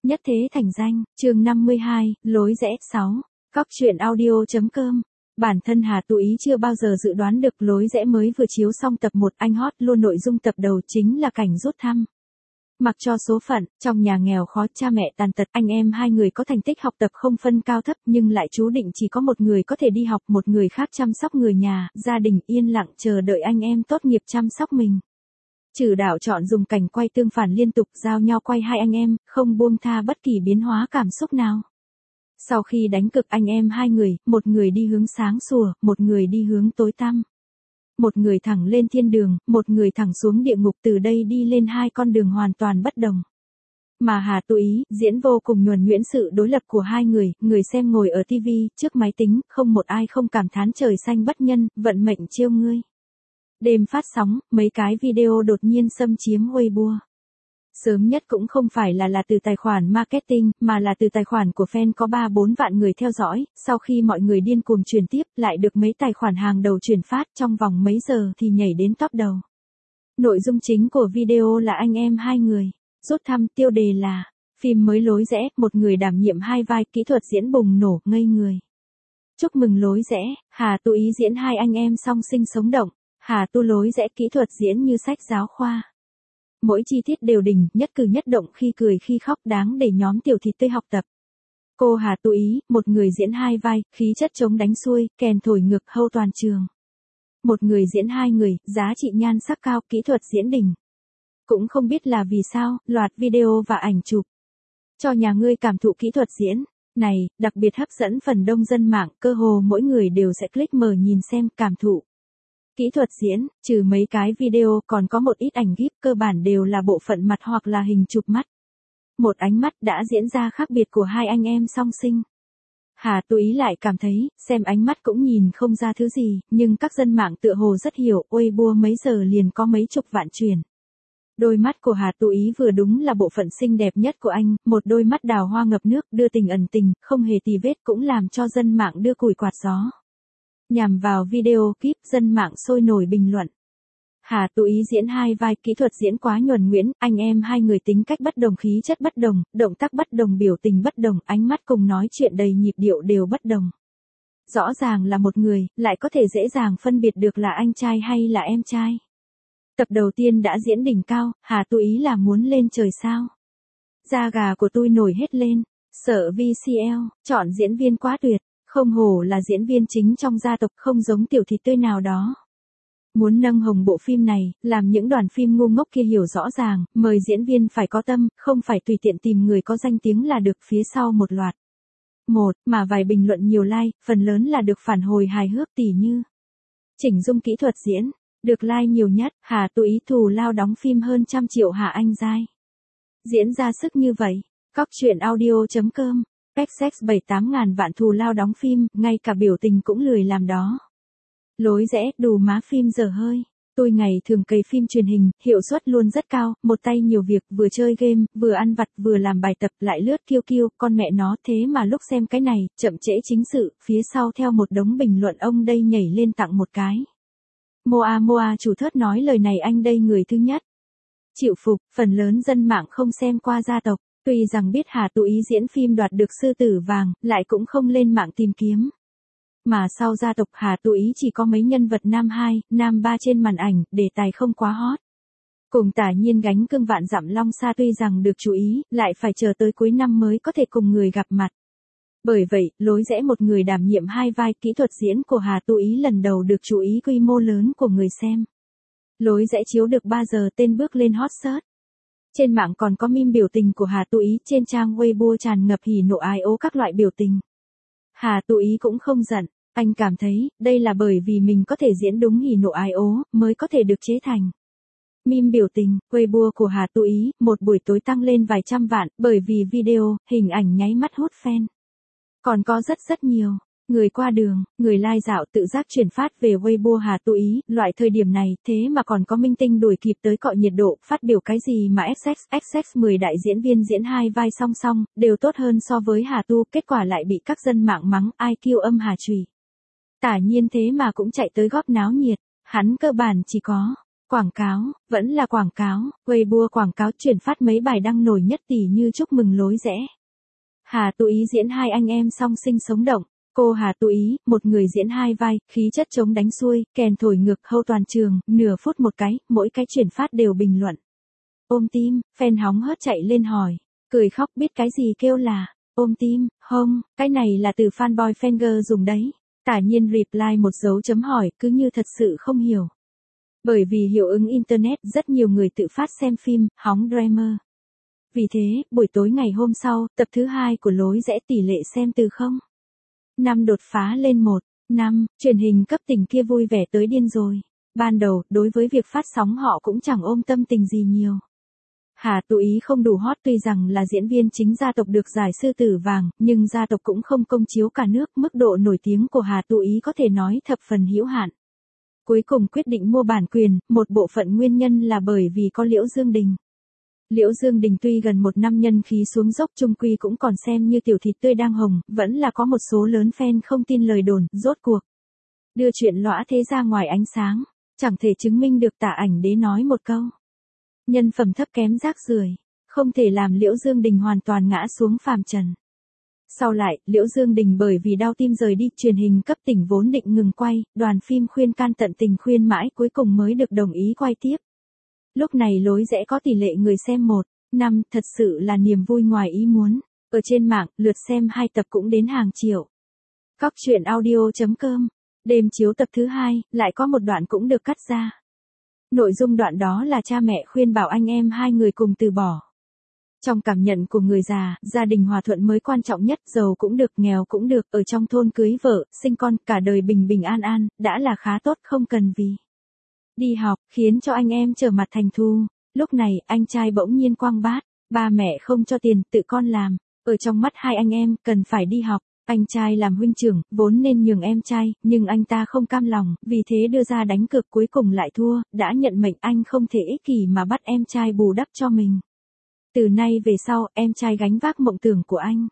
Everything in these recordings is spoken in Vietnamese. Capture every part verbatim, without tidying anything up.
Nhất thế thành danh, chương năm mươi hai, lối rẽ sáu. Cóc truyện audio.com. Bản thân Hà Tú Ý chưa bao giờ dự đoán được lối rẽ mới vừa chiếu xong tập một anh hot luôn nội dung tập đầu chính là cảnh rút thăm. Mặc cho số phận, trong nhà nghèo khó cha mẹ tàn tật anh em hai người có thành tích học tập không phân cao thấp nhưng lại chú định chỉ có một người có thể đi học một người khác chăm sóc người nhà, gia đình yên lặng chờ đợi anh em tốt nghiệp chăm sóc mình. Trừ đạo chọn dùng cảnh quay tương phản liên tục giao nhau quay hai anh em, không buông tha bất kỳ biến hóa cảm xúc nào. Sau khi đánh cực anh em hai người, một người đi hướng sáng sủa, một người đi hướng tối tăm. Một người thẳng lên thiên đường, một người thẳng xuống địa ngục, từ đây đi lên hai con đường hoàn toàn bất đồng. Mà Hà Tú Ý diễn vô cùng nhuần nhuyễn sự đối lập của hai người, người xem ngồi ở tivi, trước máy tính, không một ai không cảm thán trời xanh bất nhân, vận mệnh trêu ngươi. Đêm phát sóng, mấy cái video đột nhiên xâm chiếm Weibo. Sớm nhất cũng không phải là là từ tài khoản marketing, mà là từ tài khoản của fan có ba bốn vạn người theo dõi, sau khi mọi người điên cuồng truyền tiếp, lại được mấy tài khoản hàng đầu truyền phát, trong vòng mấy giờ thì nhảy đến top đầu. Nội dung chính của video là anh em hai người, rút thăm, tiêu đề là, phim mới lối rẽ, một người đảm nhiệm hai vai, kỹ thuật diễn bùng nổ, ngây người. Chúc mừng lối rẽ, Hà Tú Ý diễn hai anh em song sinh sống động, Hà Tu lối rẽ kỹ thuật diễn như sách giáo khoa. Mỗi chi tiết đều đỉnh, nhất cử nhất động, khi cười khi khóc, đáng để nhóm tiểu thịt tươi học tập. Cô Hà Tú Ý, một người diễn hai vai, khí chất chống đánh xuôi, kèn thổi ngược, hâu toàn trường. Một người diễn hai người, giá trị nhan sắc cao, kỹ thuật diễn đỉnh. Cũng không biết là vì sao, loạt video và ảnh chụp. Cho nhà ngươi cảm thụ kỹ thuật diễn này, đặc biệt hấp dẫn phần đông dân mạng, cơ hồ mỗi người đều sẽ click mở nhìn xem, cảm thụ. Kỹ thuật diễn, trừ mấy cái video còn có một ít ảnh gif, cơ bản đều là bộ phận mặt hoặc là hình chụp mắt. Một ánh mắt đã diễn ra khác biệt của hai anh em song sinh. Hà Tú Ý lại cảm thấy, xem ánh mắt cũng nhìn không ra thứ gì, nhưng các dân mạng tựa hồ rất hiểu, Weibo mấy giờ liền có mấy chục vạn truyền. Đôi mắt của Hà Tú Ý vừa đúng là bộ phận xinh đẹp nhất của anh, một đôi mắt đào hoa ngập nước, đưa tình ẩn tình, không hề tì vết, cũng làm cho dân mạng đưa củi quạt gió. Nhằm vào video clip, dân mạng sôi nổi bình luận. Hà Tú Ý diễn hai vai, kỹ thuật diễn quá nhuần nhuyễn, anh em hai người tính cách bất đồng, khí chất bất đồng, động tác bất đồng, biểu tình bất đồng, ánh mắt cùng nói chuyện đầy nhịp điệu đều bất đồng. Rõ ràng là một người, lại có thể dễ dàng phân biệt được là anh trai hay là em trai. Tập đầu tiên đã diễn đỉnh cao, Hà Tú Ý là muốn lên trời sao. Da gà của tôi nổi hết lên, sợ vê xê lờ, chọn diễn viên quá tuyệt. Không hổ là diễn viên chính trong gia tộc, không giống tiểu thịt tươi nào đó. Muốn nâng hồng bộ phim này, làm những đoàn phim ngu ngốc kia hiểu rõ ràng, mời diễn viên phải có tâm, không phải tùy tiện tìm người có danh tiếng là được, phía sau một loạt. Một, mà vài bình luận nhiều like, phần lớn là được phản hồi hài hước, tỉ như. Chỉnh dung kỹ thuật diễn, được like nhiều nhất, Hà Tú Ý thù lao đóng phim hơn trăm triệu Hà Anh Giai. Diễn ra sức như vậy, cóc truyện audio.com. Essex bảy tám ngàn vạn thù lao đóng phim, ngay cả biểu tình cũng lười làm đó. Lối rẽ, đù má phim dở hơi. Tôi ngày thường cày phim truyền hình, hiệu suất luôn rất cao, một tay nhiều việc, vừa chơi game, vừa ăn vặt, vừa làm bài tập, lại lướt kiêu kiêu, con mẹ nó, thế mà lúc xem cái này, chậm trễ chính sự, phía sau theo một đống bình luận ông đây nhảy lên tặng một cái. Moa Moa chủ thớt nói lời này anh đây người thứ nhất. Chịu phục, phần lớn dân mạng không xem qua gia tộc. Tuy rằng biết Hà Tú Ý diễn phim đoạt được sư tử vàng, lại cũng không lên mạng tìm kiếm. Mà sau gia tộc Hà Tú Ý chỉ có mấy nhân vật nam hai, nam ba trên màn ảnh, đề tài không quá hot. Cùng Tả Nhiên gánh cương vạn dặm long xa tuy rằng được chú ý, lại phải chờ tới cuối năm mới có thể cùng người gặp mặt. Bởi vậy, lối rẽ một người đảm nhiệm hai vai, kỹ thuật diễn của Hà Tú Ý lần đầu được chú ý quy mô lớn của người xem. Lối rẽ chiếu được ba giờ, tên bước lên hot search. Trên mạng còn có meme biểu tình của Hà Tú Ý, trên trang Weibo tràn ngập hỉ nộ ái ố các loại biểu tình. Hà Tú Ý cũng không giận, anh cảm thấy, đây là bởi vì mình có thể diễn đúng hỉ nộ ái ố, mới có thể được chế thành. Meme biểu tình, Weibo của Hà Tú Ý, một buổi tối tăng lên vài trăm vạn, bởi vì video, hình ảnh nháy mắt hút fan. Còn có rất rất nhiều. Người qua đường, người lai dạo tự giác truyền phát về Weibo Hà Tú Ý, loại thời điểm này, thế mà còn có minh tinh đuổi kịp tới cọ nhiệt độ, phát biểu cái gì mà Essex, Essex mười đại diễn viên diễn hai vai song song, đều tốt hơn so với Hà Tu, kết quả lại bị các dân mạng mắng, ai kiêu âm Hà Trùy. Tả Nhiên thế mà cũng chạy tới góp náo nhiệt, hắn cơ bản chỉ có Quảng cáo, vẫn là quảng cáo, Weibo quảng cáo chuyển phát mấy bài đăng nổi nhất tỷ như chúc mừng lối rẽ. Hà Tú Ý diễn hai anh em song sinh sống động. Cô Hà Tú Ý, một người diễn hai vai, khí chất chống đánh xuôi, kèn thổi ngược hâu toàn trường, nửa phút một cái, mỗi cái chuyển phát đều bình luận. Ôm tim, fan hóng hớt chạy lên hỏi. Cười khóc biết cái gì kêu là, ôm tim, không, cái này là từ fanboy fanger dùng đấy. Tả nhiên reply một dấu chấm hỏi, cứ như thật sự không hiểu. Bởi vì hiệu ứng Internet rất nhiều người tự phát xem phim, hóng drama. Vì thế, buổi tối ngày hôm sau, tập thứ hai của lối rẽ tỷ lệ xem từ không. Năm đột phá lên một. Năm, truyền hình cấp tỉnh kia vui vẻ tới điên rồi. Ban đầu, đối với việc phát sóng họ cũng chẳng ôm tâm tình gì nhiều. Hà Tú Ý không đủ hot tuy rằng là diễn viên chính gia tộc được giải sư tử vàng, nhưng gia tộc cũng không công chiếu cả nước, mức độ nổi tiếng của Hà Tú Ý có thể nói thập phần hữu hạn. Cuối cùng quyết định mua bản quyền, một bộ phận nguyên nhân là bởi vì có Liễu Dương Đình. Liễu Dương Đình tuy gần một năm nhân khí xuống dốc chung quy cũng còn xem như tiểu thịt tươi đang hồng, vẫn là có một số lớn fan không tin lời đồn, rốt cuộc. Đưa chuyện lõa thế ra ngoài ánh sáng, chẳng thể chứng minh được Tả Ảnh Đế nói một câu. Nhân phẩm thấp kém rác rưởi, không thể làm Liễu Dương Đình hoàn toàn ngã xuống phàm trần. Sau lại, Liễu Dương Đình bởi vì đau tim rời đi, truyền hình cấp tỉnh vốn định ngừng quay, đoàn phim khuyên can tận tình khuyên mãi cuối cùng mới được đồng ý quay tiếp. Lúc này lối rẽ có tỷ lệ người xem một, năm, thật sự là niềm vui ngoài ý muốn. Ở trên mạng, lượt xem hai tập cũng đến hàng triệu. Cóc truyện audio chấm com, đêm chiếu tập thứ hai, lại có một đoạn cũng được cắt ra. Nội dung đoạn đó là cha mẹ khuyên bảo anh em hai người cùng từ bỏ. Trong cảm nhận của người già, gia đình hòa thuận mới quan trọng nhất, giàu cũng được, nghèo cũng được, ở trong thôn cưới vợ, sinh con, cả đời bình bình an an, đã là khá tốt, không cần vì đi học, khiến cho anh em trở mặt thành thù. Lúc này, anh trai bỗng nhiên quăng bát, ba mẹ không cho tiền, tự con làm. Ở trong mắt hai anh em, cần phải đi học. Anh trai làm huynh trưởng, vốn nên nhường em trai, nhưng anh ta không cam lòng, vì thế đưa ra đánh cược cuối cùng lại thua, đã nhận mệnh anh không thể ích kỷ mà bắt em trai bù đắp cho mình. Từ nay về sau, em trai gánh vác mộng tưởng của anh.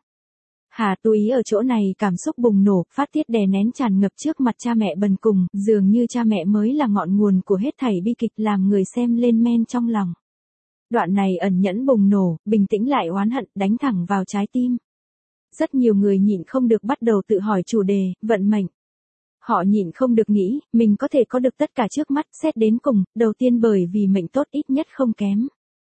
Hà Tú Ý ở chỗ này cảm xúc bùng nổ, phát tiết đè nén tràn ngập trước mặt cha mẹ bần cùng, dường như cha mẹ mới là ngọn nguồn của hết thảy bi kịch làm người xem lên men trong lòng. Đoạn này ẩn nhẫn bùng nổ, bình tĩnh lại oán hận, đánh thẳng vào trái tim. Rất nhiều người nhịn không được bắt đầu tự hỏi chủ đề, vận mệnh. Họ nhịn không được nghĩ, mình có thể có được tất cả trước mắt, xét đến cùng, đầu tiên bởi vì mệnh tốt ít nhất không kém.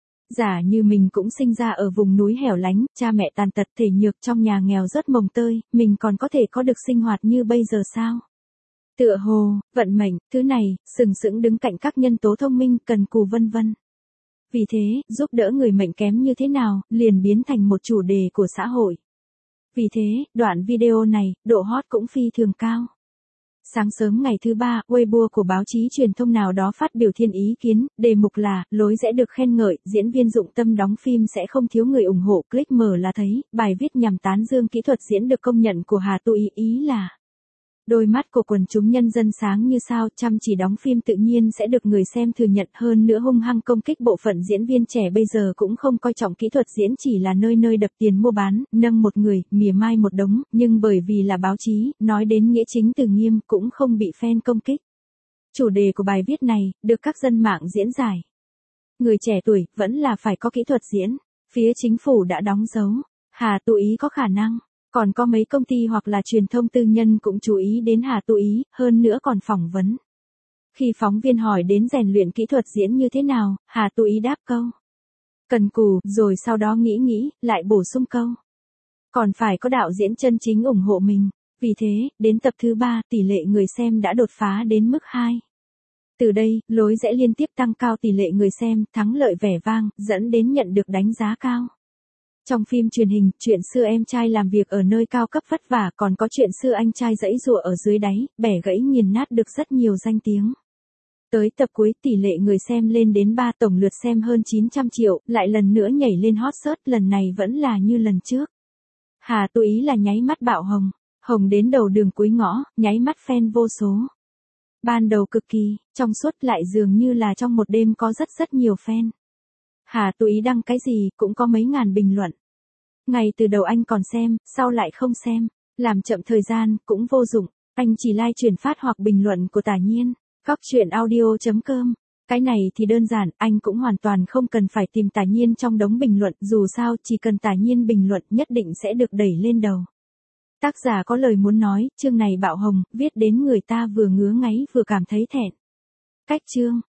Giả như mình cũng sinh ra ở vùng núi hẻo lánh, cha mẹ tàn tật thể nhược trong nhà nghèo rất mồng tơi, mình còn có thể có được sinh hoạt như bây giờ sao? Tựa hồ, vận mệnh, thứ này, sừng sững đứng cạnh các nhân tố thông minh, cần cù vân vân. Vì thế, giúp đỡ người mệnh kém như thế nào, liền biến thành một chủ đề của xã hội. Vì thế, đoạn video này, độ hot cũng phi thường cao. Sáng sớm ngày thứ ba, Weibo của báo chí truyền thông nào đó phát biểu thiên ý kiến, đề mục là, lối rẽ được khen ngợi, diễn viên dụng tâm đóng phim sẽ không thiếu người ủng hộ, click mở là thấy, bài viết nhằm tán dương kỹ thuật diễn được công nhận của Hà Tú Ý, ý là đôi mắt của quần chúng nhân dân sáng như sao, chăm chỉ đóng phim tự nhiên sẽ được người xem thừa nhận, hơn nữa hung hăng công kích bộ phận diễn viên trẻ bây giờ cũng không coi trọng kỹ thuật diễn, chỉ là nơi nơi đập tiền mua bán, nâng một người, mỉa mai một đống, nhưng bởi vì là báo chí, nói đến nghĩa chính từ nghiêm cũng không bị fan công kích. Chủ đề của bài viết này, được các dân mạng diễn giải. Người trẻ tuổi, vẫn là phải có kỹ thuật diễn. Phía chính phủ đã đóng dấu. Hà Tú Ý có khả năng. Còn có mấy công ty hoặc là truyền thông tư nhân cũng chú ý đến Hà Tú Ý, hơn nữa còn phỏng vấn. Khi phóng viên hỏi đến rèn luyện kỹ thuật diễn như thế nào, Hà Tú Ý đáp câu cần cù, rồi sau đó nghĩ nghĩ, lại bổ sung câu còn phải có đạo diễn chân chính ủng hộ mình. Vì thế, đến tập thứ ba, tỷ lệ người xem đã đột phá đến mức hai. Từ đây, lối rẽ liên tiếp tăng cao tỷ lệ người xem, thắng lợi vẻ vang, dẫn đến nhận được đánh giá cao. Trong phim truyền hình, chuyện xưa em trai làm việc ở nơi cao cấp vất vả, còn có chuyện xưa anh trai giãy giụa ở dưới đáy, bẻ gãy nghiền nát được rất nhiều danh tiếng. Tới tập cuối, tỷ lệ người xem lên đến ba, tổng lượt xem hơn chín trăm triệu, lại lần nữa nhảy lên hot search, lần này vẫn là như lần trước. Hà Tú Ý là nháy mắt bạo hồng, hồng đến đầu đường cuối ngõ, nháy mắt fan vô số. Ban đầu cực kỳ, trong suốt lại dường như là trong một đêm có rất rất nhiều fan. Hà Tú Ý đăng cái gì cũng có mấy ngàn bình luận. Ngay từ đầu anh còn xem, sau lại không xem, làm chậm thời gian cũng vô dụng, anh chỉ like chuyển phát hoặc bình luận của Tả Nhiên. Cóc truyện audio chấm com Cái này thì đơn giản, anh cũng hoàn toàn không cần phải tìm Tả Nhiên trong đống bình luận, dù sao chỉ cần Tả Nhiên bình luận nhất định sẽ được đẩy lên đầu. Tác giả có lời muốn nói, chương này bạo hồng, viết đến người ta vừa ngứa ngáy vừa cảm thấy thẹn. Cách chương